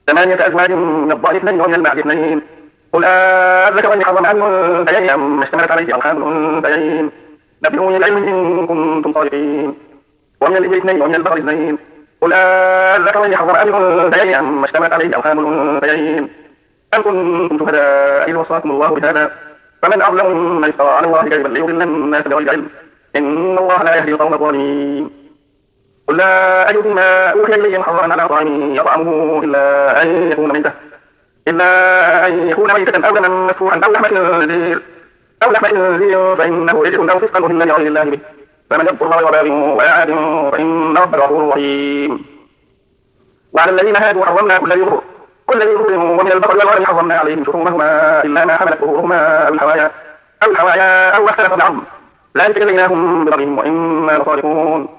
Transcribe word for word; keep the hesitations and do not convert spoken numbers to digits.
ثمانية أزواج من الضأن اثنين ومن المعز اثنين قل أذكرين حرم عن الأنثيين أما اشتملت عليه أرحام الأنثيين نبئوني بعلم إن كنتم صادقين ومن الإبل اثنين ومن البقر اثنين قل أذكرين حرم عن الأنثيين أما اشتملت عليه أرحام الأنثيين أم كنتم شهداء إذ وصاكم الله بهذا فمن أظلم ممن افترى على الله كذبا ليضل الناس بغير علم إن الله لا يهدي القوم الظالمين قل لا أجد ما أوحي إلي محرما على طعام يطعمه إلا أن يكون ميتة إلا أن يكون ميتة أو دما مسفوحا أو لحم خنزير أو لحم خنزير فإنه رجس أو فسقا أهل لغير الله به فمن يضطر غير باغ ولا عاد فإن ربك غفور رحيم وعلى الذين هادوا حرمنا كل ذي ظفر كل ذي ظفر ومن البقر والغنم حرمنا عليهم شحومهما إلا ما حملت ظهورهما أو الحوايا أو الحوايا أو اختلف بعض ذلك جزيناهم ببغيهم وإنا لصادقون